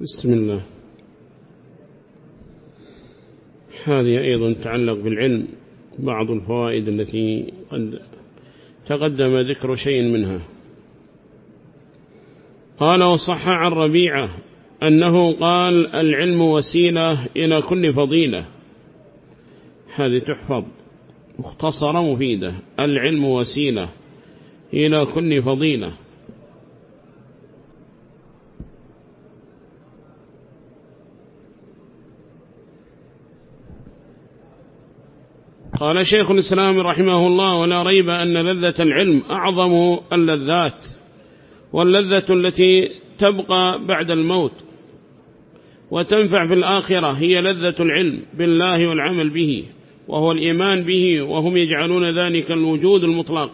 بسم الله. هذه أيضا تتعلق بالعلم، بعض الفوائد التي قد تقدم ذكر شيء منها. قال: وصح عن ربيعة أنه قال: العلم وسيلة إلى كل فضيلة. هذه تحفظ مختصرة مفيدة: العلم وسيلة إلى كل فضيلة. قال شيخ الإسلام رحمه الله: ولا ريب أن لذة العلم أعظم اللذات، واللذة التي تبقى بعد الموت وتنفع في الآخرة هي لذة العلم بالله والعمل به، وهو الإيمان به، وهم يجعلون ذلك الوجود المطلق.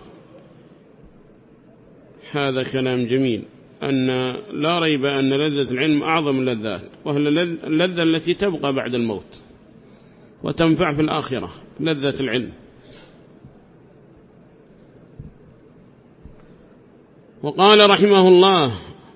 هذا كلام جميل، أن لا ريب أن لذة العلم أعظم اللذات، وهي اللذة التي تبقى بعد الموت وتنفع في الآخرة، لذة العلم. وقال رحمه الله: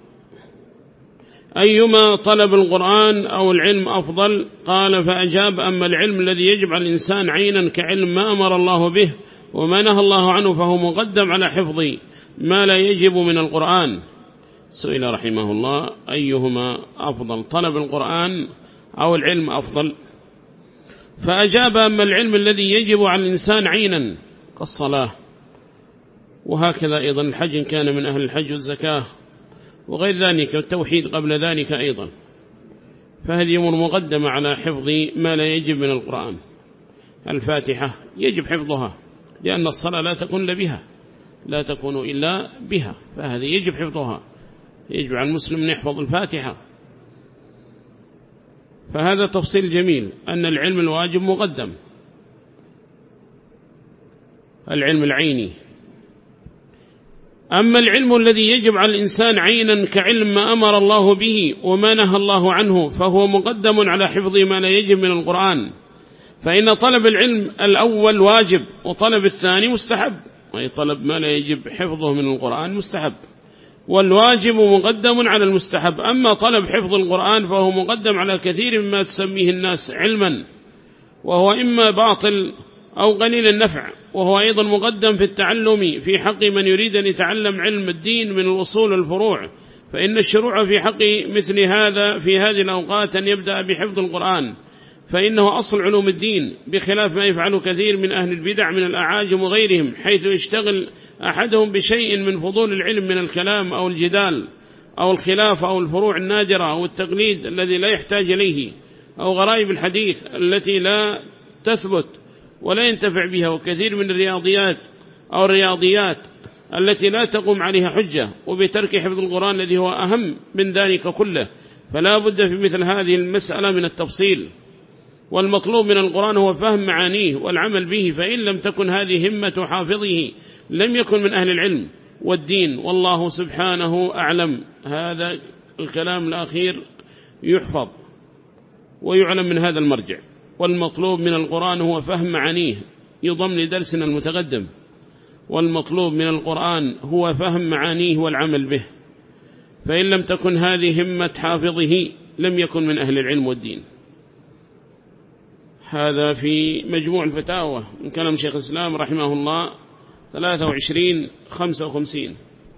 أيما طلب القرآن أو العلم أفضل؟ قال: فأجاب: أما العلم الذي يجب على الإنسان عينا كعلم ما أمر الله به وما نهى الله عنه فهو مقدم على حفظ ما لا يجب من القرآن. سئل رحمه الله: أيهما أفضل، طلب القرآن أو العلم أفضل؟ فأجاب: أما العلم الذي يجب على الإنسان عينا كالصلاة، وهكذا أيضا الحج إن كان من أهل الحج والزكاة وغير ذلك، والتوحيد قبل ذلك أيضا، فهذه أمور مقدمة على حفظ ما لا يجب من القرآن. الفاتحة يجب حفظها، لأن الصلاة لا تكون إلا بها، لا تكون إلا بها، فهذه يجب حفظها، يجب على المسلم أن يحفظ الفاتحة. فهذا تفصيل جميل، أن العلم الواجب مقدم، العلم العيني. أما العلم الذي يجب على الإنسان عينا كعلم ما أمر الله به وما نهى الله عنه فهو مقدم على حفظ ما لا يجب من القرآن، فإن طلب العلم الأول واجب، وطلب الثاني مستحب، أي طلب ما لا يجب حفظه من القرآن مستحب، والواجب مقدم على المستحب. أما طلب حفظ القرآن فهو مقدم على كثير مما تسميه الناس علما، وهو إما باطل أو قليل النفع، وهو أيضا مقدم في التعلم في حق من يريد أن يتعلم علم الدين من الأصول والفروع، فإن الشروع في حق مثل هذا في هذه الأوقات أن يبدأ بحفظ القرآن، فإنه أصل علوم الدين، بخلاف ما يفعل كثير من أهل البدع من الأعاجم وغيرهم، حيث يشتغل أحدهم بشيء من فضول العلم من الكلام أو الجدال أو الخلاف أو الفروع النادرة أو التقليد الذي لا يحتاج إليه، أو غرائب الحديث التي لا تثبت ولا ينتفع بها، وكثير من الرياضيات أو الرياضيات التي لا تقوم عليها حجة، وبترك حفظ القرآن الذي هو أهم من ذلك كله. فلا بد في مثل هذه المسألة من التفصيل، والمطلوب من القرآن هو فهم معانيه والعمل به، فإن لم تكن هذه همة حافظه لم يكن من أهل العلم والدين، والله سبحانه أعلم. هذا الكلام الأخير يحفظ ويعلم من هذا المرجع. والمطلوب من القرآن هو فهم معانيه، يضم لدرسنا المتقدم، والمطلوب من القرآن هو فهم معانيه والعمل به، فإن لم تكن هذه همة حافظه لم يكن من أهل العلم والدين. هذا في مجموع الفتاوى من كلام شيخ الإسلام رحمه الله 23 55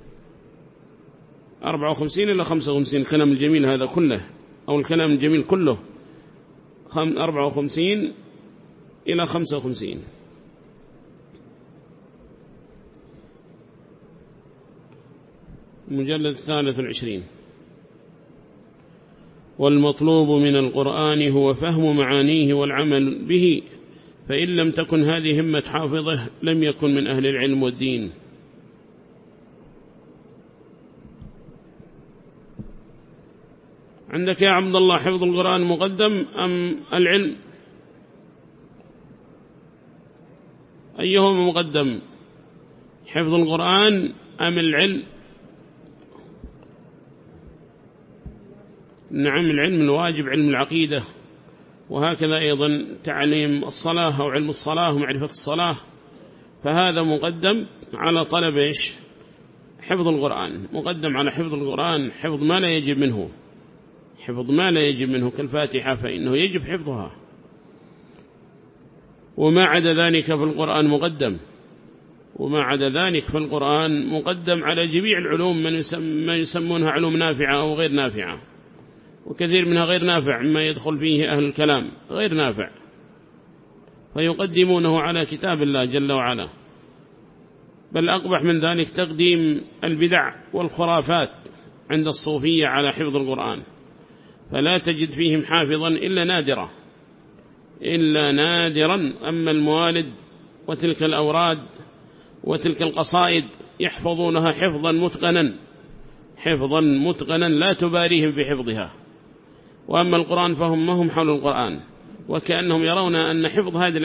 54 إلى 55، الكلام الجميل هذا كله، أو الكلام الجميل كله 54 إلى 55. مجلد 23. والمطلوب من القرآن هو فهم معانيه والعمل به، فإن لم تكن هذه همة حافظه لم يكن من أهل العلم والدين. عندك يا عبد الله حفظ القرآن مقدم أم العلم؟ أيهما مقدم، حفظ القرآن أم العلم؟ نعم، العلم الواجب علم العقيدة، وهكذا أيضا تعليم الصلاة أو علم الصلاة ومعرفة الصلاة، فهذا مقدم على طلب إيش؟ حفظ القرآن، مقدم على حفظ القرآن، حفظ ما لا يجب منه، حفظ ما لا يجب منه كالفاتحة فإنه يجب حفظها، وما عدا ذلك في القرآن مقدم، وما عدا ذلك في القرآن مقدم على جميع العلوم ما يسمونها علوم نافعة أو غير نافعة، وكثير منها غير نافع مما يدخل فيه أهل الكلام غير نافع، فيقدمونه على كتاب الله جل وعلا. بل أقبح من ذلك تقديم البدع والخرافات عند الصوفية على حفظ القرآن، فلا تجد فيهم حافظا إلا نادرا. أما الموالد وتلك الأوراد وتلك القصائد يحفظونها حفظا متقنا لا تباريهم في حفظها. وأما القرآن فهم ما هم حول القرآن، وكأنهم يرون أن حفظ هذه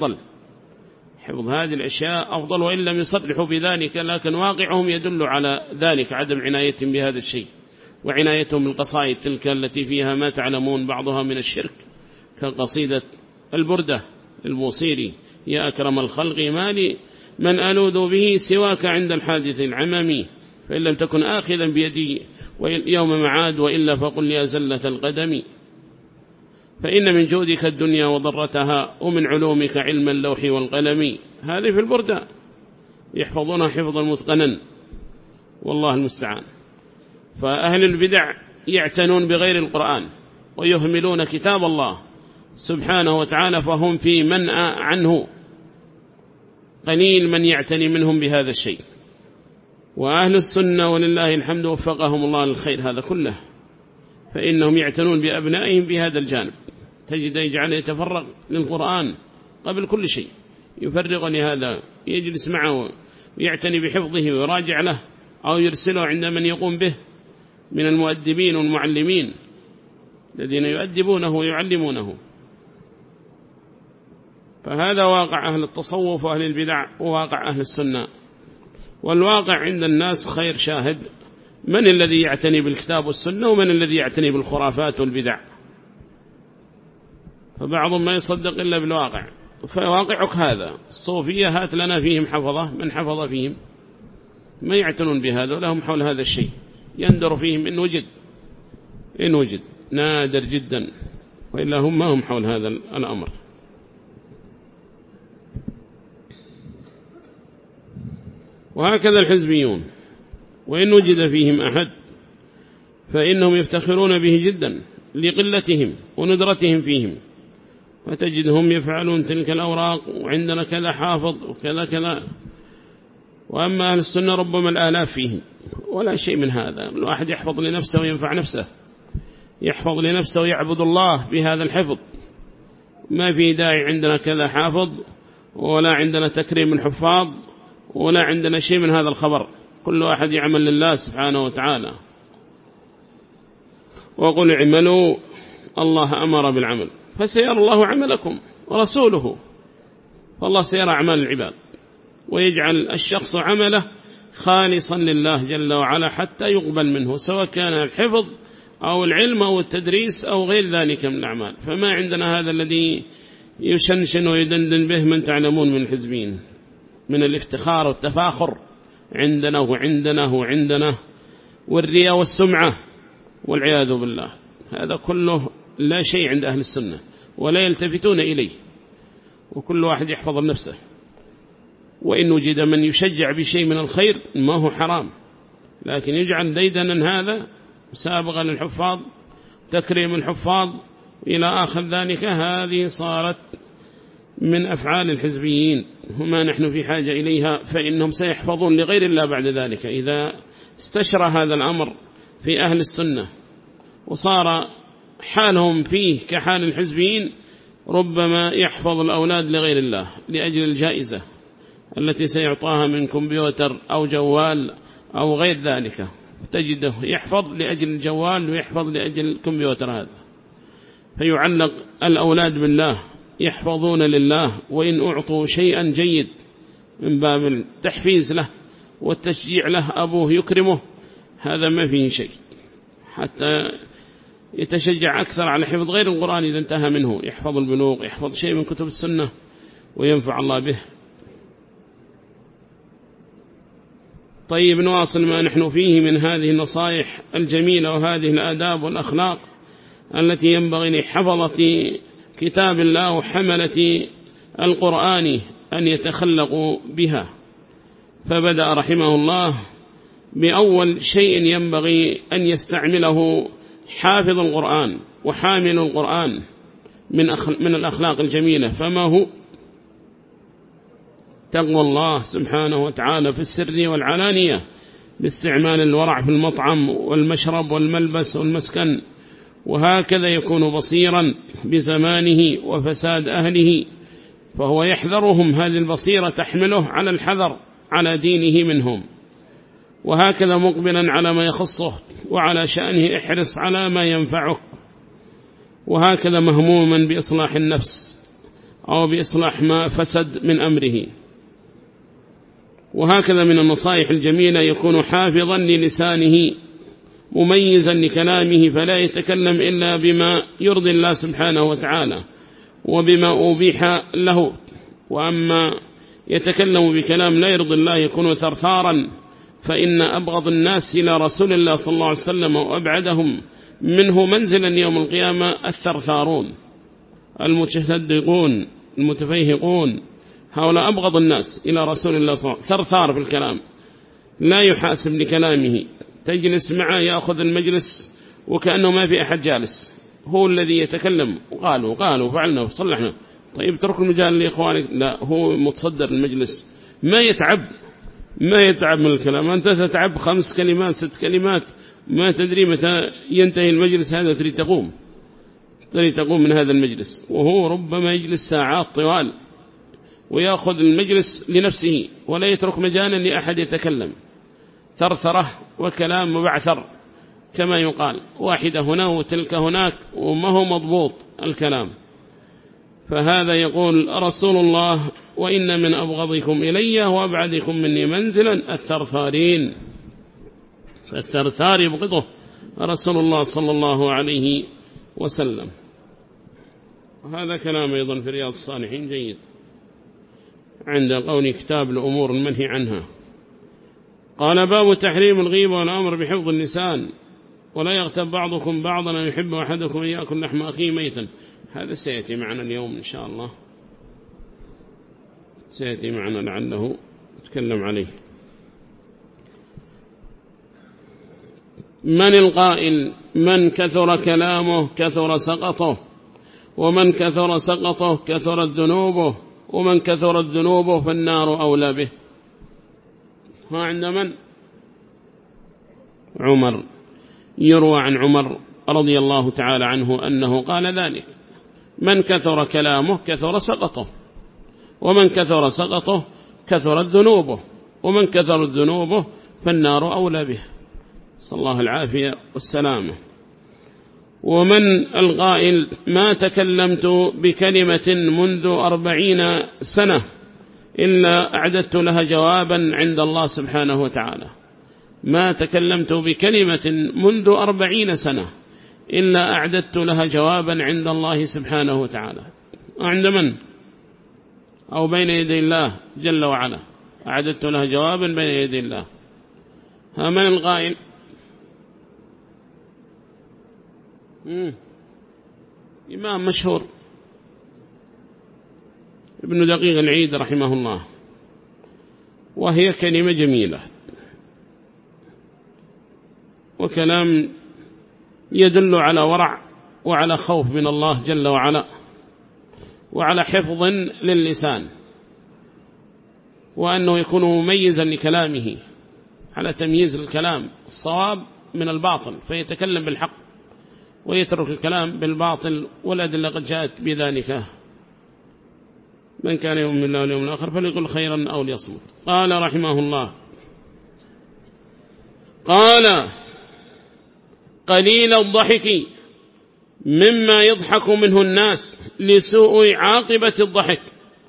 الأشياء أفضل وإن لم يصرحوا بذلك، لكن واقعهم يدل على ذلك، عدم عنايتهم بهذا الشيء وعنايتهم بالقصائد تلك التي فيها ما تعلمون بعضها من الشرك، كقصيدة البردة للبوصيري: يا أكرم الخلق مالي من ألوذ به سواك عند الحادث العممي، فإن لم تكن آخذا بيدي يوم معاد وإلا فقل لي زلة القدم، فإن من جودك الدنيا وضرتها ومن علومك علم اللوح والقلم. هذه في البردة يحفظونها حفظا متقنا، والله المستعان. فأهل البدع يعتنون بغير القرآن ويهملون كتاب الله سبحانه وتعالى، فهم في منأى عنه، قليل من يعتني منهم بهذا الشيء. وأهل السنة ولله الحمد وفقهم الله للخير هذا كله، فإنهم يعتنون بأبنائهم بهذا الجانب، تجد يجعل يتفرغ للقرآن قبل كل شيء، يفرغ لهذا، يجلس معه ويعتني بحفظه ويراجع له، أو يرسله عند من يقوم به من المؤدبين والمعلمين الذين يؤدبونه ويعلمونه. فهذا واقع أهل التصوف وأهل البدع وواقع أهل السنة. والواقع عند الناس خير شاهد، من الذي يعتني بالكتاب والسنة ومن الذي يعتني بالخرافات والبدع؟ فبعضهم ما يصدق إلا بالواقع. فواقعك هذا، الصوفية هات لنا فيهم حفظة، من حفظ فيهم؟ ما يعتنون بهذا ولهم حول هذا الشيء، يندر فيهم إن وجد نادر جدا، وإلا هم ما هم حول هذا الأمر. وهكذا الحزبيون، وإن وجد فيهم أحد فإنهم يفتخرون به جدا لقلتهم وندرتهم فيهم، فتجدهم يفعلون تلك الأوراق وعندنا كذا حافظ وكذا كذا. وأما أهل السنة ربما الآلاف فيهم ولا شيء من هذا، الواحد يحفظ لنفسه وينفع نفسه، يحفظ لنفسه ويعبد الله بهذا الحفظ، ما في داعي عندنا كذا حافظ ولا عندنا تكريم الحفاظ ولا عندنا شيء من هذا الخبر، كل واحد يعمل لله سبحانه وتعالى. وقل اعملوا الله أمر بالعمل فسيرى الله عملكم ورسوله، فالله سيرى أعمال العباد ويجعل الشخص عمله خالصا لله جل وعلا حتى يقبل منه، سواء كان الحفظ أو العلم أو التدريس أو غير ذلك من الأعمال. فما عندنا هذا الذي يشنشن ويدندن به من تعلمون من الحزبين من الافتخار والتفاخر عندنا والرياء والسمعة والعياذ بالله. هذا كله لا شيء عند أهل السنة ولا يلتفتون إليه، وكل واحد يحفظ لنفسه. وإن وجد من يشجع بشيء من الخير ما هو حرام، لكن يجعل ديدنا هذا سابقا للحفاظ، تكريم الحفاظ إلى آخر ذلك، هذه صارت من أفعال الحزبيين، وما نحن في حاجة إليها، فإنهم سيحفظون لغير الله بعد ذلك. إذا استشرى هذا الأمر في أهل السنة وصار حالهم فيه كحال الحزبيين، ربما يحفظ الأولاد لغير الله لأجل الجائزة التي سيعطاها من كمبيوتر أو جوال أو غير ذلك، تجده يحفظ لأجل الجوال ويحفظ لأجل الكمبيوتر هذا، فيعلق الأولاد بالله، يحفظون لله، وإن أعطوا شيئا جيد من باب التحفيز له والتشجيع له أبوه يكرمه، هذا ما فيه شيء، حتى يتشجع أكثر على حفظ غير القرآن إذا انتهى منه، يحفظ البلوغ، يحفظ شيء من كتب السنة وينفع الله به. طيب نواصل ما نحن فيه من هذه النصائح الجميلة وهذه الآداب والأخلاق التي ينبغي لحفظة كتاب الله وحملة القرآن أن يتخلقوا بها. فبدأ رحمه الله بأول شيء ينبغي أن يستعمله حافظ القرآن وحامل القرآن من الأخلاق الجميلة، فما هو؟ تقوى الله سبحانه وتعالى في السر والعلانية، باستعمال الورع في المطعم والمشرب والملبس والمسكن، وهكذا يكون بصيرا بزمانه وفساد أهله، فهو يحذرهم. هذه البصيرة تحمله على الحذر على دينه منهم، وهكذا مقبلا على ما يخصه وعلى شأنه احرص على ما ينفعك، وهكذا مهموما بإصلاح النفس أو بإصلاح ما فسد من أمره. وهكذا من النصائح الجميلة يكون حافظا للسانه مميزا لكلامه، فلا يتكلم إلا بما يرضي الله سبحانه وتعالى وبما أبيح له، وأما يتكلم بكلام لا يرضي الله يكون ثرثارا. فإن أبغض الناس إلى رسول الله صلى الله عليه وسلم وأبعدهم منه منزلا يوم القيامة الثرثارون المتشدقون المتفيهقون، هؤلاء أبغض الناس إلى رسول الله صلى الله عليه وسلم. ثرثار في الكلام، لا يحاسب لكلامه، تجلس معه يأخذ المجلس وكأنه ما في أحد جالس، هو الذي يتكلم وقالوا فعلنا وصلحنا. طيب ترك المجال لإخوانك، لا، هو متصدر المجلس، ما يتعب من الكلام. أنت تتعب 5 كلمات 6 كلمات، ما تدري متى ينتهي المجلس هذا، تريد تقوم من هذا المجلس، وهو ربما يجلس ساعات طوال ويأخذ المجلس لنفسه ولا يترك مجالا لأحد يتكلم. ثرثرة وكلام مبعثر كما يقال، واحدة هنا وتلك هناك، وما هو مضبوط الكلام. فهذا يقول رسول الله: وإن من أبغضكم إلي وأبعدكم مني منزلا الثرثارين. فالثرثار يبغضه رسول الله صلى الله عليه وسلم. وهذا كلام أيضا في رياض الصالحين جيد عند قول كتاب الأمور المنهي عنها. قال: باب تحريم الغيبة والأمر بحفظ اللسان، ولا يغتب بعضكم بعضا أن يحب أحدكم أن يأكل لحم أخيه ميتا. هذا سيأتي معنا اليوم إن شاء الله، سيأتي معنا لعله نتكلم عليه. من القائل: من كثر كلامه كثر سقطه، ومن كثر سقطه كثرت ذنوبه، ومن كثرت ذنوبه فالنار أولى به. ها عند من؟ عمر. يروى عن عمر رضي الله تعالى عنه أنه قال ذلك: من كثر كلامه كثر سقطه، ومن كثر سقطه كثرت ذنوبه، ومن كثرت ذنوبه فالنار أولى به. صلى الله العافية والسلامة. ومن القائل: ما تكلمت بكلمة منذ 40 سنة إلا أعددت لها جوابا عند الله سبحانه وتعالى. ما تكلمت بكلمة منذ 40 سنة إلا أعددت لها جوابا عند الله سبحانه وتعالى. عند من؟ أو بين يدي الله جل وعلا، أعددت لها جوابا بين يدي الله. ها من القائل؟ إمام مشهور ابن دقيق العيد رحمه الله، وهي كلمة جميلة وكلام يدل على ورع وعلى خوف من الله جل وعلا وعلى حفظ للسان، وأنه يكون مميزا لكلامه على تمييز الكلام الصواب من الباطل، فيتكلم بالحق ويترك الكلام بالباطل، والأدلة قد جاءت بذلك. من كان يؤمن بالله واليوم الآخر فليقل خيرا أو ليصمت. قال رحمه الله: قال: قليل الضحك مما يضحك منه الناس لسوء عاقبة الضحك،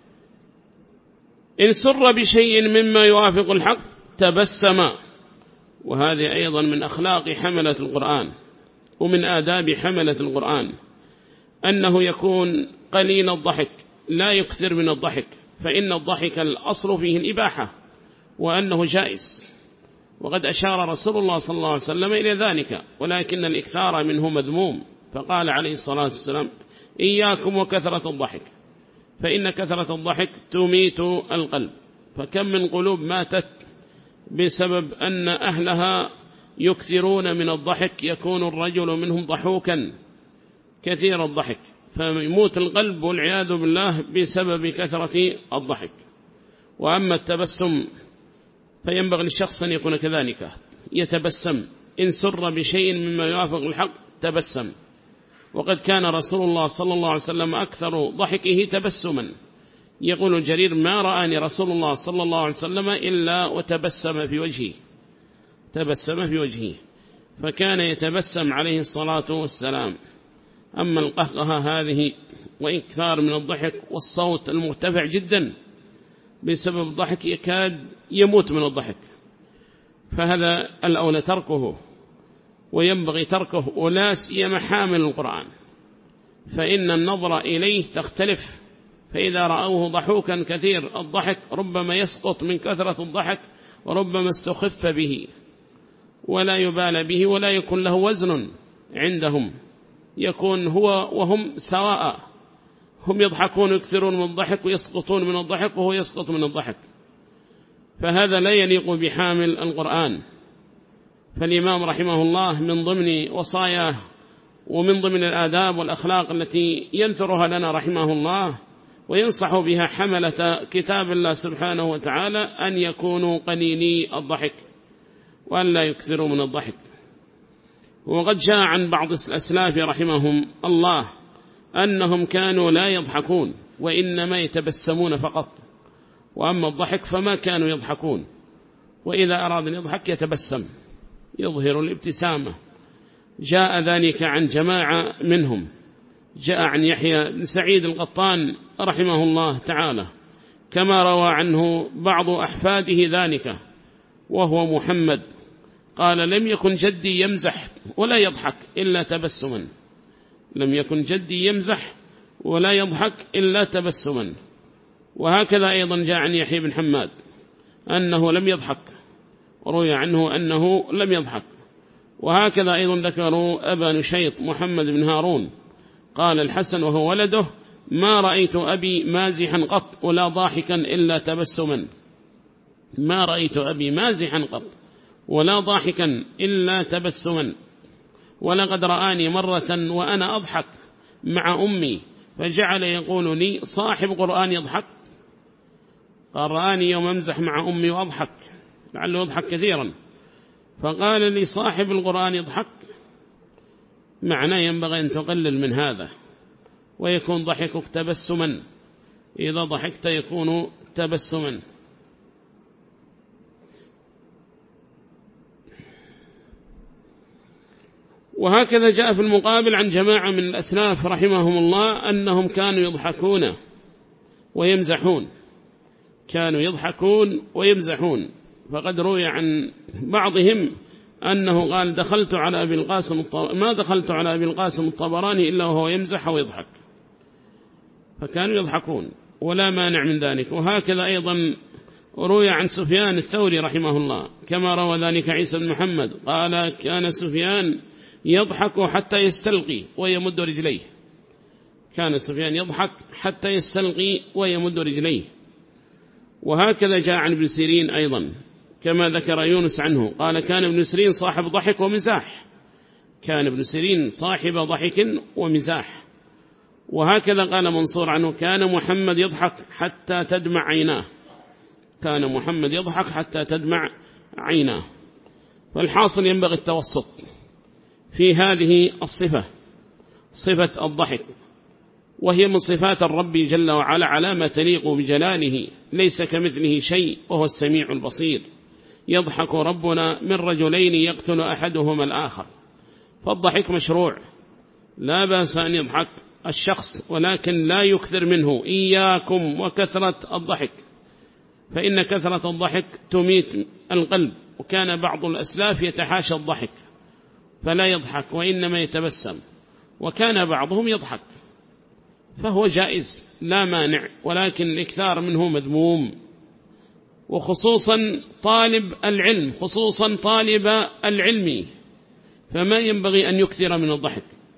إن سر بشيء مما يوافق الحق تبسم. وهذه أيضا من أخلاق حملة القرآن ومن آداب حملة القرآن، أنه يكون قليل الضحك، لا يكثر من الضحك، فإن الضحك الأصل فيه الإباحة وأنه جائز، وقد أشار رسول الله صلى الله عليه وسلم إلى ذلك، ولكن الإكثار منه مذموم فقال عليه الصلاة والسلام: إياكم وكثرة الضحك، فإن كثرة الضحك تميت القلب. فكم من قلوب ماتت بسبب أن أهلها يكثرون من الضحك، يكون الرجل منهم ضحوكا كثير الضحك، فيموت القلب والعياذ بالله بسبب كثرة الضحك. وأما التبسم فينبغي للشخص أن يكون كذلك، يتبسم إن سر بشيء مما يوافق الحق تبسم. وقد كان رسول الله صلى الله عليه وسلم أكثر ضحكه تبسما. يقول جرير: ما رآني رسول الله صلى الله عليه وسلم إلا وتبسم في وجهه، تبسم في وجهه، فكان يتبسم عليه الصلاة والسلام. أما القهقه هذه وإكثار من الضحك والصوت المرتفع جدا بسبب الضحك يكاد يموت من الضحك، فهذا الأولى تركه، وينبغي تركه، ولا سيما حامل القرآن، فإن النظر إليه تختلف. فإذا رأوه ضحوكا كثير الضحك ربما يسقط من كثرة الضحك، وربما استخف به ولا يبال به ولا يكون له وزن عندهم، يكون هو وهم سواء، هم يضحكون يكثرون من الضحك ويسقطون من الضحك وهو يسقط من الضحك، فهذا لا يليق بحامل القرآن. فالإمام رحمه الله من ضمن وصاياه ومن ضمن الآداب والأخلاق التي ينثرها لنا رحمه الله وينصح بها حملة كتاب الله سبحانه وتعالى أن يكونوا قليلي الضحك وأن لا يكثروا من الضحك. وقد جاء عن بعض الأسلاف رحمهم الله أنهم كانوا لا يضحكون وإنما يتبسمون فقط، وأما الضحك فما كانوا يضحكون، وإذا أراد أن يضحك يتبسم يظهر الابتسامة. جاء ذلك عن جماعة منهم، جاء عن يحيى بن سعيد القطان رحمه الله تعالى، كما روى عنه بعض أحفاده ذلك، وهو محمد، قال: لم يكن جدي يمزح ولا يضحك إلا تبسما، لم يكن جدي يمزح ولا يضحك إلا تبسما. وهكذا أيضا جاء عن يحيى بن حماد أنه لم يضحك، وروي عنه أنه لم يضحك. وهكذا أيضا ذكروا أبا نشيط محمد بن هارون، قال الحسن وهو ولده: ما رأيت أبي مازحا قط ولا ضاحكا إلا تبسما، ما رأيت أبي مازحا قط ولا ضاحكا إلا تبسما. ولقد رآني مرة وأنا أضحك مع أمي فجعل يقول لي: صاحب قرآن يضحك. قال: رآني يوم أمزح مع أمي وأضحك، لعله يضحك كثيرا، فقال لي: صاحب القرآن يضحك. معناه ينبغي أن تقلل من هذا ويكون ضحكك تبسما، إذا ضحكت يكون تبسما. وهكذا جاء في المقابل عن جماعة من الأسلاف رحمهم الله أنهم كانوا يضحكون ويمزحون، كانوا يضحكون ويمزحون. فقد روي عن بعضهم أنه قال: دخلت على أبي القاسم ما دخلت على أبي القاسم الطبراني إلا وهو يمزح ويضحك، فكانوا يضحكون ولا مانع من ذلك. وهكذا أيضا روي عن سفيان الثوري رحمه الله كما روى ذلك عيسى بن محمد، قال: كان سفيان يضحك حتى يستلقي ويمد رجليه، كان سفيان يضحك حتى يستلقي ويمد رجليه. وهكذا جاء عن ابن سيرين أيضا كما ذكر يونس عنه، قال: كان ابن سيرين صاحب ضحك ومزاح، كان ابن سيرين صاحب ضحك ومزاح. وهكذا قال منصور عنه: كان محمد يضحك حتى تدمع عيناه، كان محمد يضحك حتى تدمع عيناه. فالحاصل ينبغي التوسط في هذه الصفة، صفة الضحك، وهي من صفات الرب جل وعلا على ما تليق بجلاله، ليس كمثله شيء وهو السميع البصير. يضحك ربنا من رجلين يقتل أحدهما الآخر، فالضحك مشروع، لا بأس أن يضحك الشخص، ولكن لا يكثر منه. إياكم وكثرة الضحك، فإن كثرة الضحك تميت القلب. وكان بعض الأسلاف يتحاشى الضحك فلا يضحك وإنما يتبسم، وكان بعضهم يضحك، فهو جائز لا مانع، ولكن الإكثار منه مذموم. وخصوصا طالب العلم، خصوصا طالب العلم، فما ينبغي أن يكثر من الضحك،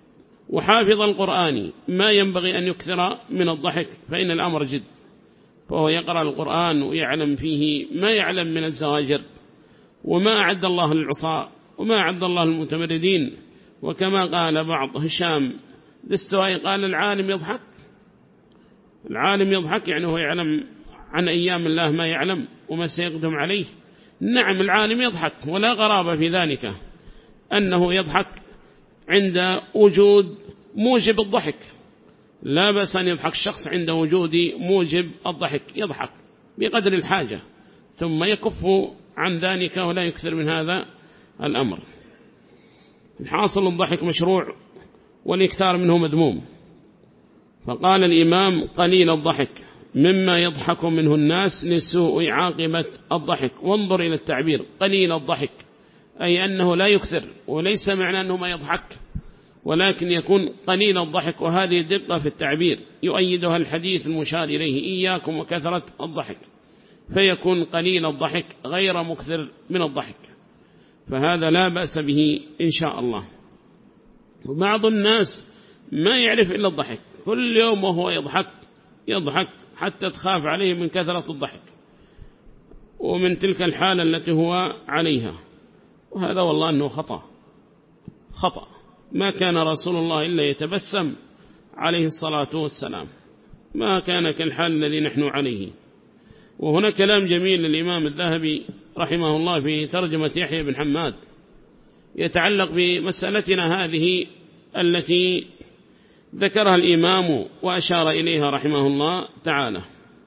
وحافظ القرآن ما ينبغي أن يكثر من الضحك، فإن الأمر جد، فهو يقرأ القرآن ويعلم فيه ما يعلم من الزواجر وما أعد الله للعصاة وما أعد الله للمتمردين. وكما قال بعض هشام دستوائي قال العالم يضحك، العالم يضحك يعني هو يعلم عن أيام الله ما يعلم وما سيقدم عليه. نعم العالم يضحك، ولا غرابة في ذلك أنه يضحك عند وجود موجب الضحك، لا بأس أن يضحك الشخص عند وجود موجب الضحك، يضحك بقدر الحاجة ثم يكف عن ذلك ولا يكثر من هذا الأمر. الحاصل الضحك مشروع والإكثار منه مذموم. فقال الإمام قليل الضحك مما يضحك منه الناس لسوء عاقبة الضحك. وانظر إلى التعبير قليل الضحك، أي أنه لا يكثر، وليس معنى أنه ما يضحك، ولكن يكون قليل الضحك. وهذه دقة في التعبير يؤيدها الحديث المشار إليه إياكم وكثرة الضحك، فيكون قليل الضحك غير مكثر من الضحك، فهذا لا بأس به إن شاء الله. وبعض الناس ما يعرف إلا الضحك، كل يوم وهو يضحك حتى تخاف عليه من كثرة الضحك ومن تلك الحالة التي هو عليها، وهذا والله أنه خطأ. ما كان رسول الله إلا يتبسم عليه الصلاة والسلام، ما كان كالحال الذي نحن عليه. وهنا كلام جميل للإمام الذهبي رحمه الله في ترجمة يحيى بن حماد يتعلق بمسألتنا هذه التي ذكرها الإمام وأشار إليها رحمه الله تعالى.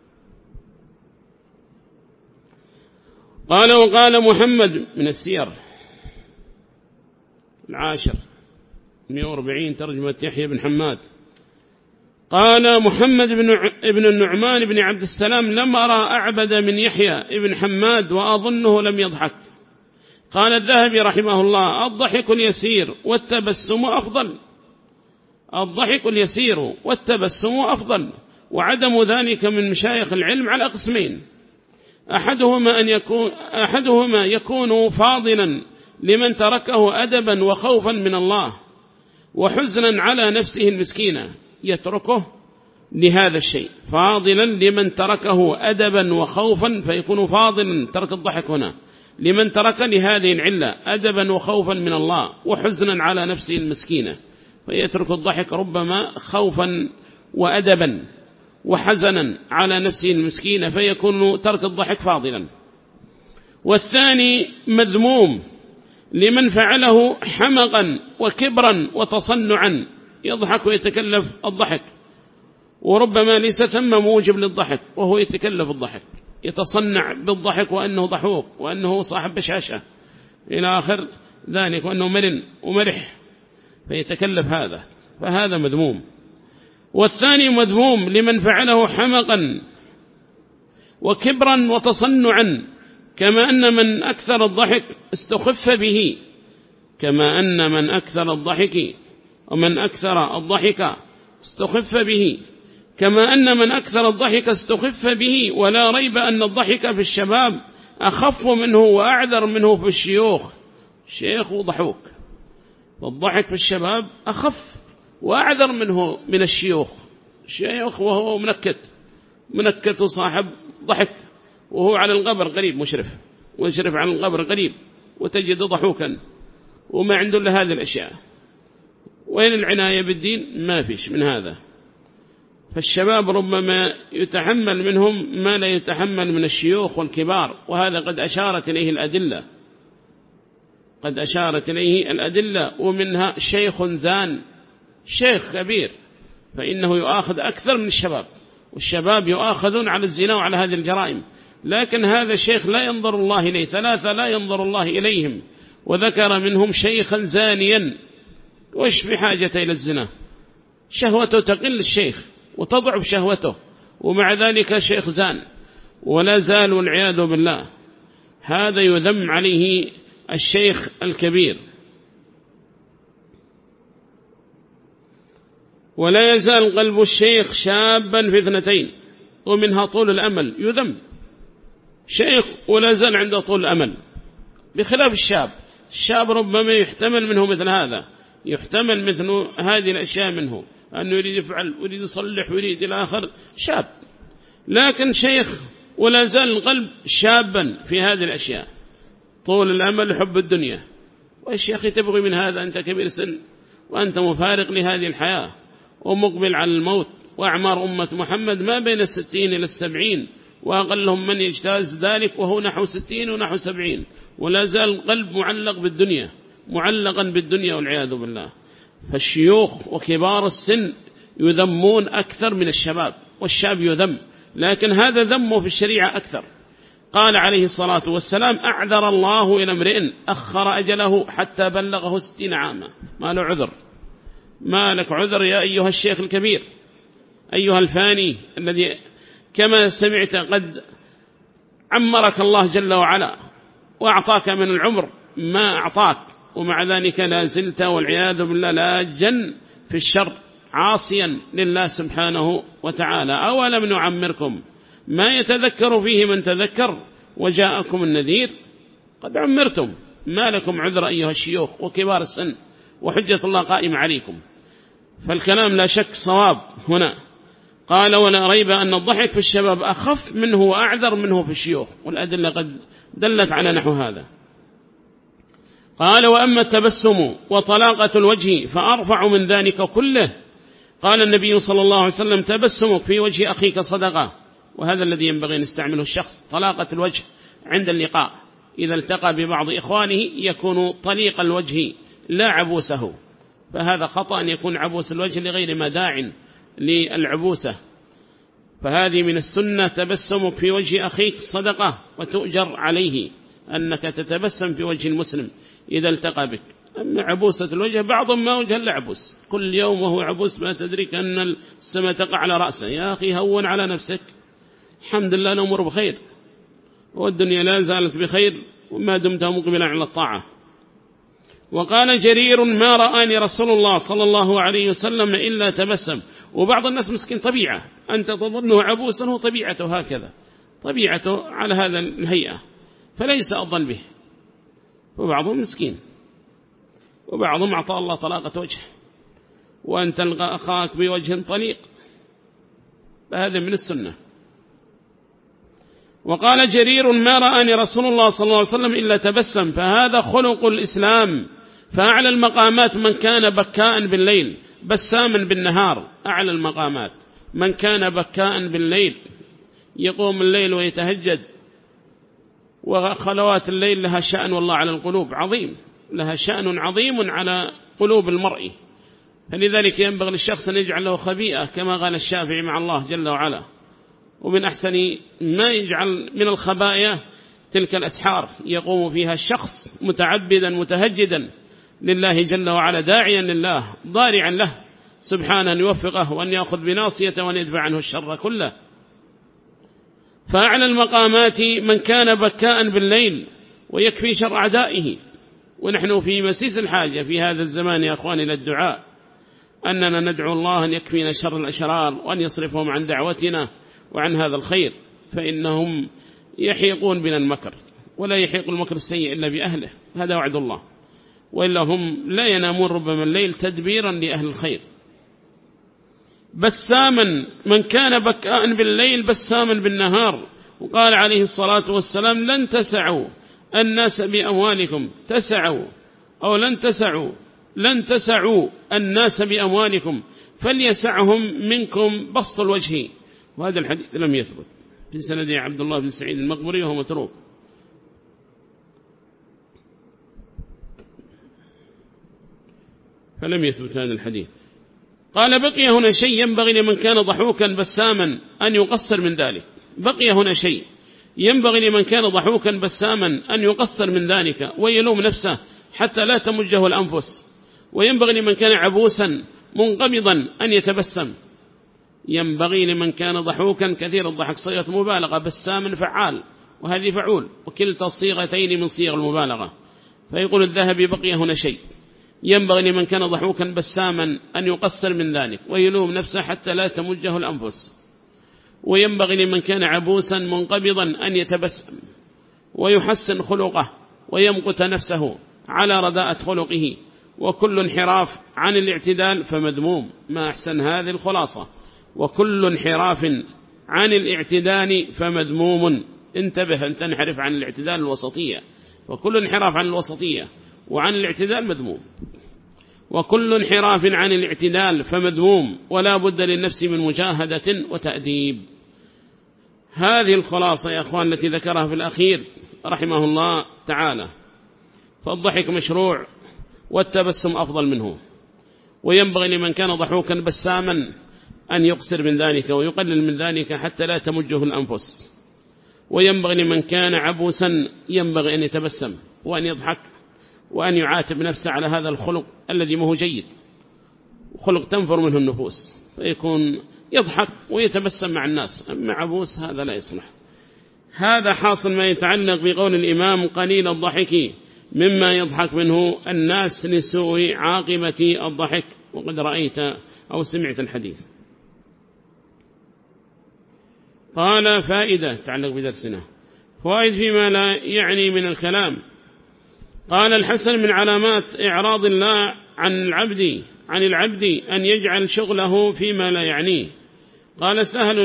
قال وقال محمد من السير 140 ترجمة يحيى بن حماد. قال محمد بن النعمان بن عبد السلام لم أرى أعبد من يحيى بن حماد وأظنه لم يضحك. قال الذهبي رحمه الله الضحك اليسير والتبسم أفضل، الضحك اليسير والتبسم أفضل، وعدم ذلك من مشايخ العلم على قسمين: أحدهما يكون فاضلا لمن تركه أدبا وخوفا من الله وحزنا على نفسه المسكينة، يتركه لهذا الشيء، فاضلا لمن تركه أدبا وخوفا، فيكون فاضلا ترك الضحك هنا لمن ترك لهذه العلة أدبا وخوفا من الله وحزنا على نفسه المسكينة، فيترك الضحك ربما خوفا وأدبا وحزنا على نفسه المسكينة، فيكون ترك الضحك فاضلا. والثاني مذموم لمن فعله حمقا وكبرا وتصنعا، يضحك ويتكلف الضحك وربما ليس ثم موجب للضحك وهو يتكلف الضحك، يتصنع بالضحك وأنه ضحوك وأنه صاحب بشاشة إلى آخر ذلك، وأنه مرن ومرح، فيتكلف هذا، فهذا مذموم. والثاني مذموم لمن فعله حمقا وكبرا وتصنعا، كما أن من أكثر الضحك استخف به، كما أن من أكثر الضحك ومن أكثر الضحك استخف به، كما أن من أكثر الضحك استخف به. ولا ريب أن الضحك في الشباب أخف منه وأعذر منه في الشيوخ، شيخ وضحوك، والضحك في الشباب أخف وأعذر منه من الشيوخ، شيخ وهو منكت وصاحب ضحك، وهو على القبر قريب مشرف على القبر قريب، وتجد ضحوكا وما عنده إلا هذه الأشياء. وين العناية بالدين؟ ما فيش من هذا. فالشباب ربما يتحمل منهم ما لا يتحمل من الشيوخ والكبار، وهذا قد أشارت إليه الأدلة، ومنها شيخ زان، شيخ كبير، فإنه يؤاخذ أكثر من الشباب، والشباب يؤاخذون على الزنا وعلى هذه الجرائم، لكن هذا الشيخ لا ينظر الله إليه، 3 لا ينظر الله إليهم، وذكر منهم شيخا زانيا، وش في حاجة إلى الزنا؟ شهوته تقل الشيخ وتضعف شهوته، ومع ذلك شيخ زان ولا زال والعياذ بالله، هذا يذم عليه الشيخ الكبير. ولا يزال قلب الشيخ شابا في 2، ومنها طول الأمل، يذم شيخ ولا زال عنده طول الأمل، بخلاف الشاب ربما يحتمل منه مثل هذا، يحتمل مثل هذه الأشياء منه، أنه يريد يفعل ويريد يصلح ويريد إلى آخر، شاب لكن شيخ ولا زال القلب شابا في هذه الأشياء، طول الأمل حب الدنيا. وإيش يا أخي تبغي من هذا؟ أنت كبير سن وأنت مفارق لهذه الحياة ومقبل على الموت، وأعمار أمة محمد ما بين 60 إلى 70، وأقلهم من يجتاز ذلك وهو نحو 60 ونحو 70، ولا زال القلب معلق بالدنيا، معلقا بالدنيا والعياذ بالله. فالشيوخ وكبار السن يذمون أكثر من الشباب، والشاب يذم، لكن هذا ذمه في الشريعة أكثر. قال عليه الصلاة والسلام: أعذر الله إلى امرئ أخر أجله حتى بلغه 60 عاما، ما له عذر، ما لك عذر يا أيها الشيخ الكبير، أيها الفاني الذي كما سمعت قد عمرك الله جل وعلا وأعطاك من العمر ما أعطاك، ومع ذلك لا زلت والعياذ بالله لاجا في الشر عاصيا لله سبحانه وتعالى. أولم نعمركم ما يتذكر فيه من تذكر وجاءكم النذير؟ قد عمرتم، ما لكم عذر أيها الشيوخ وكبار السن، وحجة الله قائمة عليكم. فالكلام لا شك صواب هنا. قال: ولا ريب أن الضحك في الشباب أخف منه وأعذر منه في الشيوخ، والأدلة قد دلت على نحو هذا. قال: وأما التبسم وطلاقة الوجه فأرفع من ذلك كله. قال النبي صلى الله عليه وسلم: تبسمك في وجه أخيك صدقة. وهذا الذي ينبغي أن يستعمله الشخص، طلاقة الوجه عند اللقاء، إذا التقى ببعض إخوانه يكون طليق الوجه لا عبوسه، فهذا خطأ أن يكون عبوس الوجه لغير ما داع للعبوسة. فهذه من السنة، تبسمك في وجه أخيك صدقة، وتؤجر عليه أنك تتبسم في وجه المسلم إذا التقى بك. أما عبوسة الوجه بعضهم ما وجه إلا عبوس، كل يوم وهو عبوس ما تدرك أن السماء تقع على رأسه. يا أخي هون على نفسك، الحمد لله الأمور بخير والدنيا لا زالت بخير وما دمت مقبلا على الطاعة. وقال جرير: ما رآني رسول الله صلى الله عليه وسلم إلا تبسم. وبعض الناس مسكين طبيعة، أنت تظنه عبوسا، هو طبيعته هكذا، طبيعته على هذا الهيئة، فليس أظن به. وبعضهم مسكين، وبعضهم أعطى الله طلاقة وجه، وأن تلقى أخاك بوجه طليق، فهذا من السنة. وقال جرير: ما رآني رسول الله صلى الله عليه وسلم إلا تبسم، فهذا خلق الإسلام. فأعلى المقامات من كان بكاء بالليل بساما بالنهار. أعلى المقامات من كان بكاء بالليل، يقوم الليل ويتهجد، وخلوات الليل لها شأن والله على القلوب عظيم، لها شأن عظيم على قلوب المرء. فلذلك ينبغي للشخص أن يجعل له خبيئة كما قال الشافعي مع الله جل وعلا. ومن أحسن ما يجعل من الخبائية تلك الأسحار يقوم فيها الشخص متعبدا متهجدا لله جل وعلا، داعيا لله ضارعا له سبحانه أن يوفقه وأن يأخذ بناصيته وأن يدفع عنه الشر كله. فأعلى المقامات من كان بكاء بالليل ويكفي شر أعدائه. ونحن في مسيس الحاجة في هذا الزمان يا أخواني إلى الدعاء، أننا ندعو الله أن يكفينا شر الأشرار وأن يصرفهم عن دعوتنا وعن هذا الخير، فإنهم يحيقون بنا المكر، ولا يحيق المكر السيء إلا بأهله، هذا وعد الله، وإلا هم لا ينامون ربما الليل تدبيرا لأهل الخير. بساما من كان بكاء بالليل بساما بالنهار. وقال عليه الصلاة والسلام: لن تسعوا الناس بأموالكم، تسعوا أو لن تسعوا الناس بأموالكم، فليسعهم منكم بسط الوجه. وهذا الحديث لم يثبت في سند عبد الله بن سعيد المقبري وهو متروك. فلم يثبت هذا الحديث. قال: بقي هنا شيء ينبغي لمن كان ضحوكا بساما أن يقصر من ذلك. بقي هنا شيء ينبغي لمن كان ضحوكا بساما أن يقصر من ذلك ويلوم نفسه حتى لا تمجه الأنفس. وينبغي لمن كان عبوسا منقبضا أن يتبسم. ينبغي لمن كان ضحوكا كثير الضحك صيغة مبالغة، بساما فعال، وهذه فعول، وكلتا الصيغتين من صيغ المبالغة. فيقول الذهبي: بقي هنا شيء ينبغي لمن كان ضحوكا بساما أن يقصر من ذلك ويلوم نفسه حتى لا تمجه الأنفس. وينبغي لمن كان عبوسا منقبضا أن يتبسم ويحسن خلقه ويمقت نفسه على رداءة خلقه وكل انحراف عن الاعتدال فمذموم. ما أحسن هذه الخلاصة، وكل انحراف عن الاعتدال فمذموم. انتبه أن تنحرف عن الاعتدال الوسطية، وكل انحراف عن الوسطية وعن الاعتدال مذموم، وكل انحراف عن الاعتدال فمذموم، ولا بد للنفس من مجاهدة وتأديب. هذه الخلاصة يا أخوان التي ذكرها في الأخير رحمه الله تعالى. فالضحك مشروع والتبسم أفضل منه، وينبغي لمن كان ضحوكا بساما أن يقصر من ذلك ويقلل من ذلك حتى لا تمجه الأنفس، وينبغي لمن كان عبوسا ينبغي أن يتبسم وأن يضحك وأن يعاتب نفسه على هذا الخلق الذي ما هو جيد، خلق تنفر منه النفوس، فيكون يضحك ويتبسم مع الناس. أما عبوس هذا لا يصلح. هذا حاصل ما يتعلق بقول الإمام قليل الضحك مما يضحك منه الناس لسوء عاقبة الضحك. وقد رأيت أو سمعت الحديث. قال فائدة تعلق بدرسنا، فوائد فيما لا يعني من الكلام. قال الحسن من علامات إعراض الله عن العبد أن يجعل شغله فيما لا يعنيه. قال سهل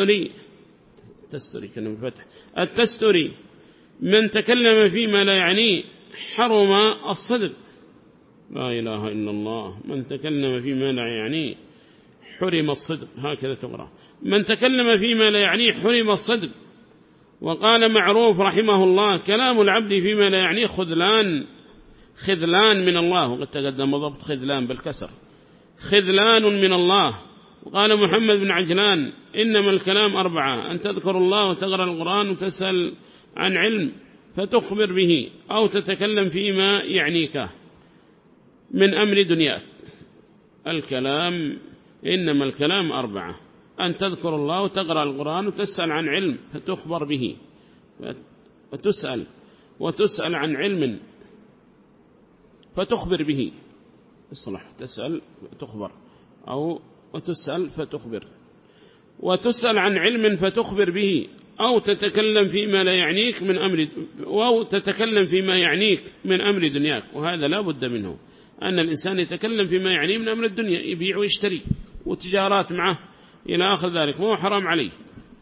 التستري من تكلم فيما لا يعنيه حرم الصدق. لا إله إلا الله. من تكلم فيما لا يعنيه حرم الصدق، هكذا تقرأ. من تكلم فيما لا يعنيه حرم الصدق. وقال معروف رحمه الله كلام العبد فيما لا يعنيه خذلان من الله. وقد تقدم ضبط خذلان بالكسر، خذلان من الله. وقال محمد بن عجلان إنما الكلام 4: أن تذكر الله وتقرأ القرآن وتسأل عن علم فتخبر به، أو تتكلم فيما يعنيك من أمر دنياك. إنما الكلام 4: أن تذكر الله وتقرأ القرآن وتسأل عن علم فتخبر به، وتسأل عن علم فتخبر به. اصلح تسأل فتخبر، أو وتسأل فتخبر، وتسأل عن علم فتخبر به، أو تتكلم فيما لا يعنيك فيما يعنيك من أمر دنياك. وهذا لا بد منه، أن الإنسان يتكلم فيما يعنيه من أمر الدنيا، يبيع ويشتري وتجارات معه إلى آخر ذلك، ما هو حرام عليه.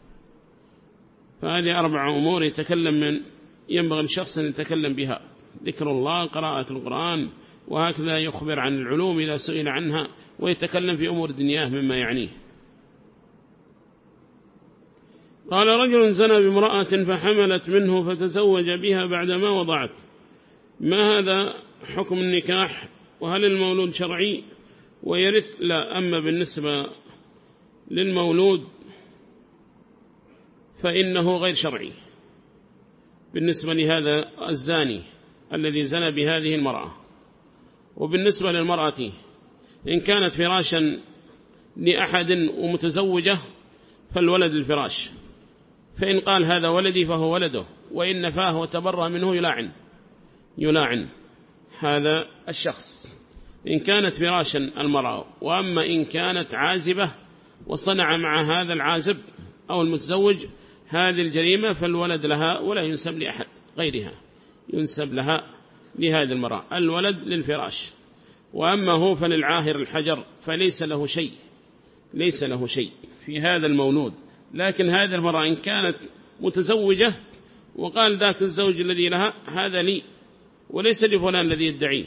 فهذه 4 أمور ينبغي الشخص أن يتكلم بها: ذكر الله، قراءة القرآن، وهكذا يخبر عن العلوم إذا سئل عنها، ويتكلم في أمور دنياه مما يعنيه. قال رجل زنى بامرأة فحملت منه فتزوج بها بعدما وضعت. ما هذا حكم النكاح؟ وهل المولود شرعي ويرث؟ لا. أما بالنسبة للمولود فإنه غير شرعي بالنسبة لهذا الزاني الذي زنى بهذه المرأة. وبالنسبة للمرأة إن كانت فراشا لأحد ومتزوجة فالولد الفراش، فإن قال هذا ولدي فهو ولده، وإن نفاه وتبرأ منه يلاعن هذا الشخص إن كانت فراشا المرأة. وأما إن كانت عازبة وصنع مع هذا العازب أو المتزوج هذه الجريمة فالولد لها ولا ينسب لأحد غيرها، ينسب لها لهذه المرأة. الولد للفراش. وأما هو فللعاهر الحجر، فليس له شيء في هذا المولود. لكن هذه المرأة إن كانت متزوجة وقال ذاك الزوج الذي لها هذا لي وليس لفلان الذي يدعيه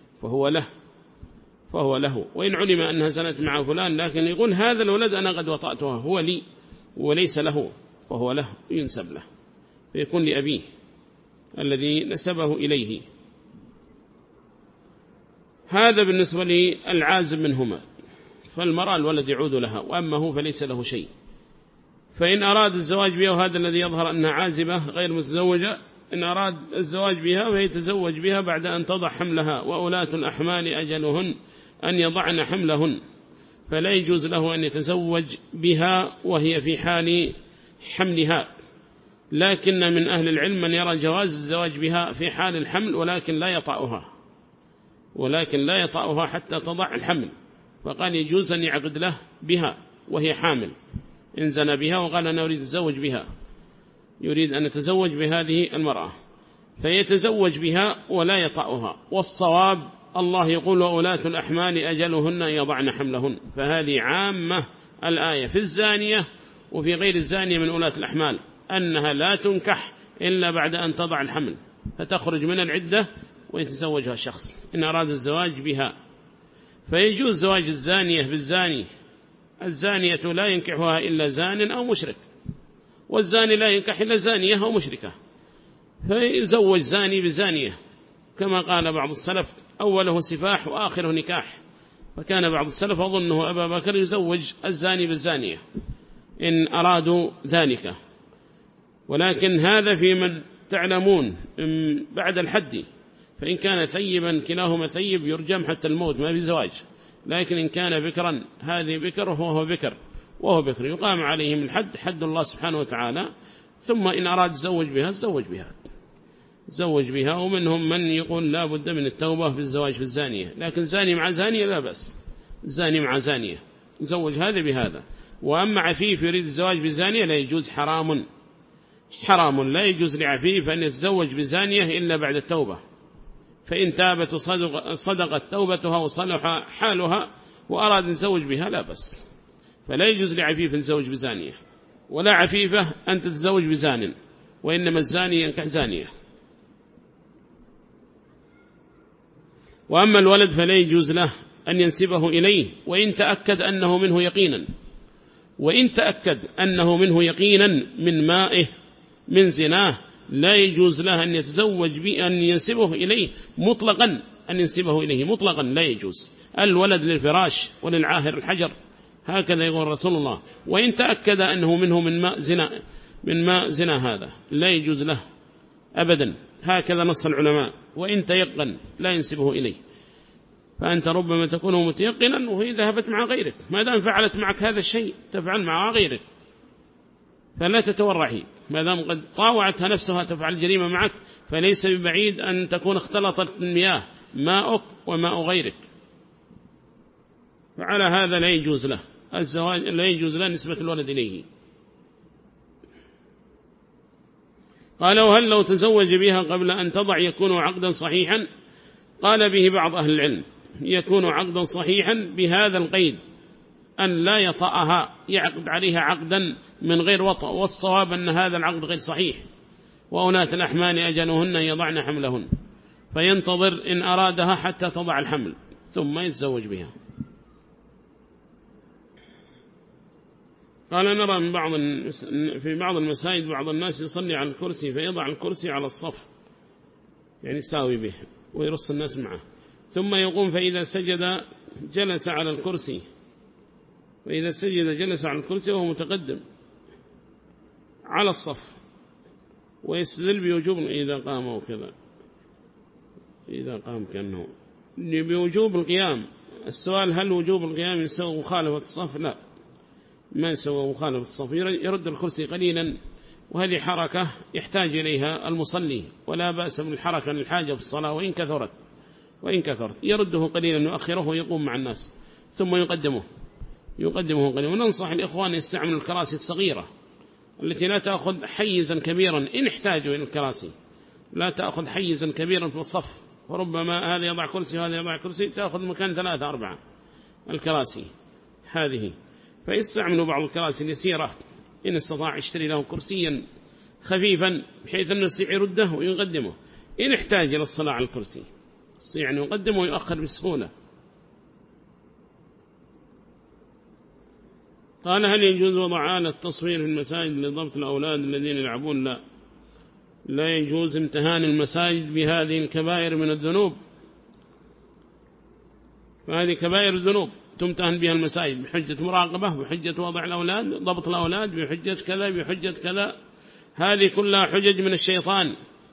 فهو له. وإن علم أنها زنت مع فلان لكن يقول هذا الولد أنا قد وطأتها هو لي وليس له، فهو له ينسب له، فيكون لأبيه الذي نسبه إليه. هذا بالنسبة للعازب منهما، فالمرأة الولد يعود لها، وأما هو فليس له شيء. فإن أراد الزواج بها، وهذا الذي يظهر أنها عازبة غير متزوجة، إن أراد الزواج بها فيتزوج بها بعد أن تضع حملها. وأولاة الأحمال أجلهن أن يضعن حملهن، فلا يجوز له أن يتزوج بها وهي في حال حملها. لكن من أهل العلم من يرى جواز الزواج بها في حال الحمل، ولكن لا يطأها حتى تضع الحمل. فقال يجوز أن يعقد له بها وهي حامل إن زنى بها وقال أنا أريد الزوج بها، يريد أن يتزوج بهذه المرأة، فيتزوج بها ولا يطأها. والصواب الله يقول وأولاة الأحمال أجلهن يضعن حملهن، فهذه عامة الآية في الزانية وفي غير الزانية من أولاة الأحمال، أنها لا تنكح إلا بعد أن تضع الحمل، فتخرج من العدة ويتزوجها شخص إن أراد الزواج بها. فيجوز زواج الزانية بالزاني، الزانية لا ينكحها إلا زان أو مشرك، والزاني لا ينكح إلا زانية أو مشركة، فيزوج زاني بزانية، كما قال بعض السلف أوله سفاح وآخره نكاح. فكان بعض السلف أظنه أبا بكر يزوج الزاني بالزانية إن أرادوا ذلك، ولكن هذا في من تعلمون بعد الحد، فإن كان ثيبا كلاهما ثيب يرجم حتى الموت ما في زواج، لكن إن كان بكرا هذه بكر وهو بكر يقام عليهم الحد، حد الله سبحانه وتعالى. ثم إن أراد الزوج بها زوج بها. ومنهم من يقول لا بد من التوبة في الزواج في الزانية، لكن زاني مع زانية لا بأس، زاني مع زانية زوج هذا بهذا. وأما عفيف يريد الزواج بزانية لا يجوز، حرام لا يجوز لعفيف أن يتزوج بزانية إلا بعد التوبة، فإن تابت صدقت توبتها وصلح حالها وأراد أن يتزوج بها لا بأس. فلا يجوز لعفيف أن يتزوج بزانية، ولا عفيفة أن تتزوج بزان، وإنما الزاني ينكح زانية. وأما الولد فلا يجوز له أن ينسبه إليه، وإن تأكد أنه منه يقينا من مائه من زناه لا يجوز له أن يتزوج أن ينسبه إليه مطلقا، لا يجوز. الولد للفراش وللعاهر الحجر، هكذا يقول رسول الله. وإن تأكد أنه منه من ماء زنا هذا لا يجوز له أبدا، هكذا نص العلماء. وإن تيقن لا ينسبه إليه، فأنت ربما تكون متيقنا وهي ذهبت مع غيرك، ما دام فعلت معك هذا الشيء تفعل مع غيرك، فلا تتورعي، ما دام قد طاوعتها نفسها تفعل جريمة معك، فليس ببعيد أن تكون اختلطت المياه ماءك وماء غيرك، فعلى هذا لا يجوز له الزواج، لا يجوز له نسبة الولد إليه. قال وهل لو تزوج بها قبل أن تضع يكون عقدا صحيحا؟ قال به بعض أهل العلم يكون عقدا صحيحا بهذا القيد أن لا يطأها، يعقد عليها عقدا من غير وطأ، والصواب أن هذا العقد غير صحيح. وأولاة الأحمال أجلهن يضعن حملهن، فينتظر إن أرادها حتى تضع الحمل ثم يتزوج بها. قال نرى من في بعض المساجد بعض الناس يصلي على الكرسي فيضع الكرسي على الصف، يعني يساوي به ويرص الناس معه، ثم يقوم فإذا سجد جلس على الكرسي، وهو متقدم على الصف، ويستدل بوجوب إذا قام وكذا، إذا قام كأنه بوجوب القيام. السؤال هل وجوب القيام يسوي مخالفة الصف؟ لا، ما يسوي مخالفة الصف، يرد الكرسي قليلا، وهذه حركة يحتاج إليها المصلي، ولا بأس من الحركة للحاجة في الصلاة وإن كثرت يرده قليلا يؤخره ويقوم مع الناس ثم يقدمه قليلا. وننصح الإخوان يستعملوا الكراسي الصغيرة التي لا تأخذ حيزا كبيرا، إن احتاجوا إلى الكراسي لا تأخذ حيزا كبيرا في الصف، وربما هذا يضع كرسي وهذا يضع كرسي، تأخذ مكان 3-4 الكراسي هذه. فيستعملوا بعض الكراسي اليسيرة إن استطاع يشتري له كرسيا خفيفا بحيث أنه يستطيع يرده ويقدمه، إن احتاج إلى الصلاة على الكرسي يستطيع أن يقدمه ويؤخر بسهولة. قال هل يجوز وضع آلة التصوير في المساجد لضبط الأولاد الذين يلعبون؟ لا يجوز امتهان المساجد بهذه الكبائر من الذنوب، فهذه كبائر الذنوب تمتهن بها المساجد بحجة مراقبة، بحجة وضع الأولاد، ضبط الأولاد، بحجة كذا بحجة كذا، هذه كلها حجج من الشيطان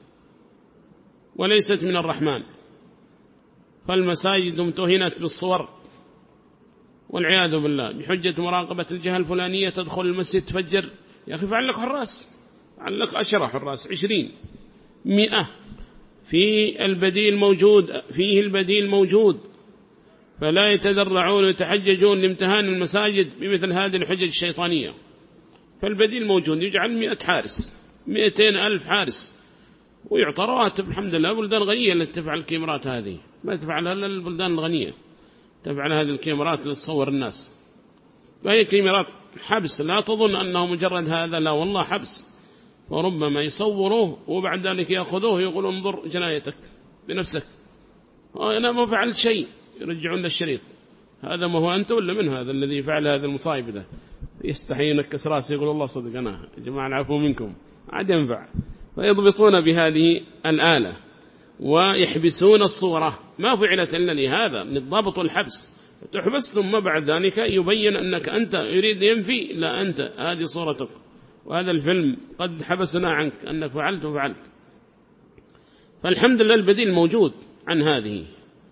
وليست من الرحمن. فالمساجد امتهنت بالصور والعياذ بالله بحجة مراقبة الجهة الفلانية، تدخل المسجد تفجر، يا أخي فعل لك حراس، فعل لك 10 حراس 20 100 فيه البديل موجود، فلا يتذرعون ويتحججون لامتهان المساجد بمثل هذه الحجج الشيطانية. فالبديل موجود، يجعل 100 حارس 200,000 حارس ويعطى رواتب. الحمد لله بلدان غنية التي تفعل الكاميرات هذه، ما تفعلها إلا البلدان الغنية، تفعل هذه الكاميرات اللي تصور الناس، وهي كاميرات حبس. لا تظن أنه مجرد هذا، لا والله حبس، وربما يصوروه وبعد ذلك يأخذوه يقولوا انظر جنايتك بنفسك، أنا ما فعلت شيء، يرجعون للشريط. هذا ما هو أنت ولا من هذا الذي فعل هذا المصايب ده؟ يستحي ينكس راسه يقول الله صدق أنا يا جماعة العفو منكم، عاد ينفع. فيضبطون بهذه الآلة ويحبسون الصورة، ما فعلت إلا لهذا من الضابط والحبس. تحبس ثم بعد ذلك يبين أنك أنت يريد ينفي، لا أنت هذه صورتك وهذا الفيلم قد حبسنا عنك أنك فعلت وفعلت. فالحمد لله البديل موجود عن هذه.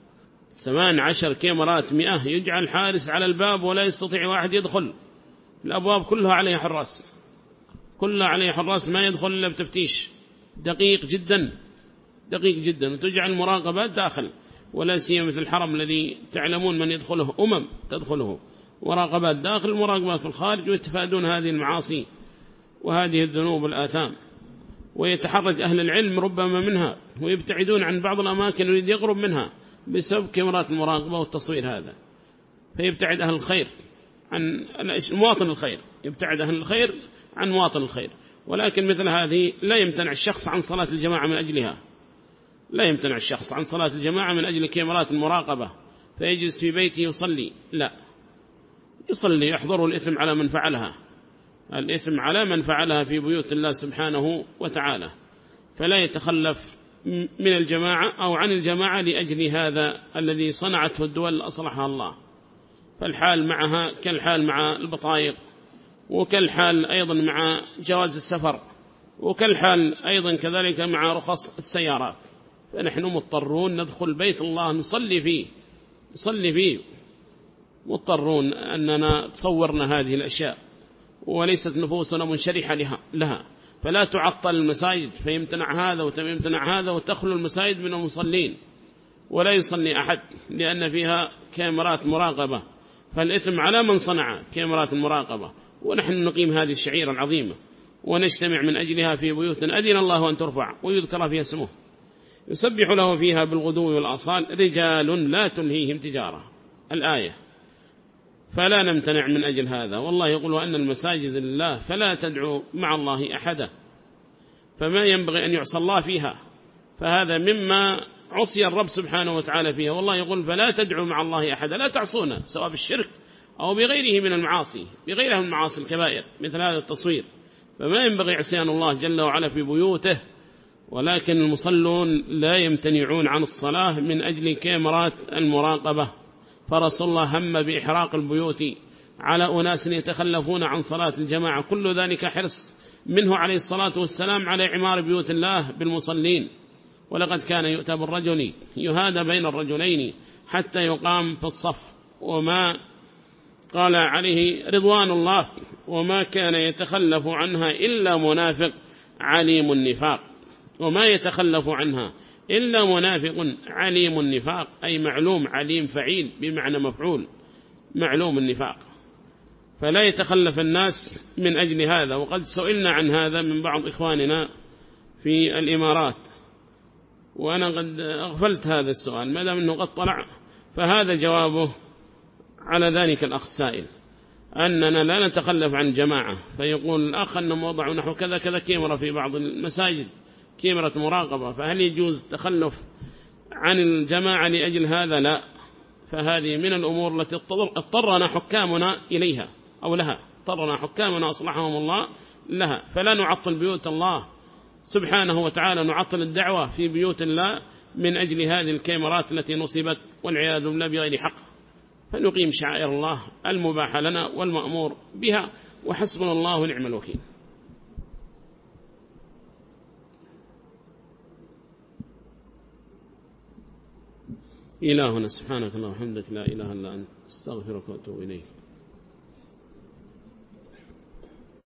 18 كاميرات 100 يجعل حارس على الباب ولا يستطيع واحد يدخل، الأبواب كلها عليها حراس، كلها عليها حراس، ما يدخل إلا بتفتيش دقيق جدا، دقيق جدا. وتجعل مراقبات داخل، ولا سيما مثل الحرم الذي تعلمون من يدخله تدخله، مراقبات داخل مراقبات في الخارج، ويتفادون هذه المعاصي وهذه الذنوب والآثام. ويتحرج أهل العلم ربما منها ويبتعدون عن بعض الأماكن يريد يقرب منها بسبب كاميرات المراقبة والتصوير هذا. فيبتعد أهل الخير عن مواطن الخير، يبتعد أهل الخير عن مواطن الخير. ولكن مثل هذه لا يمتنع الشخص عن صلاة الجماعة من أجلها، لا يمتنع الشخص عن صلاة الجماعة من أجل كاميرات المراقبة فيجلس في بيته يصلي، لا، يصلي يحضر الإثم على من فعلها، الإثم على من فعلها في بيوت الله سبحانه وتعالى. فلا يتخلف من الجماعة أو عن الجماعة لأجل هذا الذي صنعته الدول أصلحها الله. فالحال معها كالحال مع البطايق، وكالحال أيضا مع جواز السفر، وكالحال أيضا كذلك مع رخص السيارات. فنحن مضطرون ندخل بيت الله نصلي فيه، مضطرون أننا تصورنا هذه الأشياء، وليست نفوسنا منشرحة لها. فلا تعطل المساجد فيمتنع هذا ويمتنع هذا، وتخلو المساجد من المصلين ولا يصلي أحد لأن فيها كاميرات مراقبة. فالإثم على من صنع كاميرات المراقبة. ونحن نقيم هذه الشعيرة العظيمة ونجتمع من أجلها في بيوت أذن الله أن ترفع ويذكر فيها اسمه، يسبح له فيها بالغدو والآصال رجال لا تلهيهم تجارة، الآية. فلا نمتنع من أجل هذا. والله يقول وأن المساجد لله فلا تدعو مع الله أحدا، فما ينبغي أن يعصى الله فيها، فهذا مما عصي الرب سبحانه وتعالى فيها. والله يقول فلا تدعو مع الله أحدا، لا تعصونه سواء بالشرك أو بغيره من المعاصي، بغيرها من المعاصي الكبائر مثل هذا التصوير. فما ينبغي عصيان الله جل وعلا في بيوته. ولكن المصلون لا يمتنعون عن الصلاة من أجل كاميرات المراقبة. فرسول الله هم بإحراق البيوت على أناس يتخلفون عن صلاة الجماعة، كل ذلك حرص منه عليه الصلاة والسلام على إعمار بيوت الله بالمصلين. ولقد كان يؤتى بالرجل يهادى بين الرجلين حتى يقام في الصف، وما قال عليه رضوان الله وما كان يتخلف عنها إلا منافق عليم النفاق، وما يتخلف عنها إلا منافق عليم النفاق، أي معلوم عليم فعيل بمعنى مفعول، معلوم النفاق. فلا يتخلف الناس من أجل هذا. وقد سئلنا عن هذا من بعض إخواننا في الإمارات، وأنا قد أغفلت هذا السؤال ما دام أنه قد طلع، فهذا جوابه على ذلك الأخ السائل، أننا لا نتخلف عن جماعة. فيقول الأخ أنهم وضعوا نحو كذا كذا كاميرا في بعض المساجد، كاميرا مراقبة، فهل يجوز التخلف عن الجماعة لأجل هذا؟ لا. فهذه من الأمور التي اضطرنا حكامنا إليها أو لها، اضطرنا حكامنا أصلحهم الله لها. فلا نعطل بيوت الله سبحانه وتعالى، نعطل الدعوة في بيوت الله من أجل هذه الكاميرات التي نصبت والعياذ بالله بغير حق. فنقيم شعائر الله المباحة لنا والمأمور بها، وحسبنا الله ونعم الوكيل. إلهنا سبحانك اللهم وبحمدك لا إله إلا أنت استغفرك وأتوب إليك.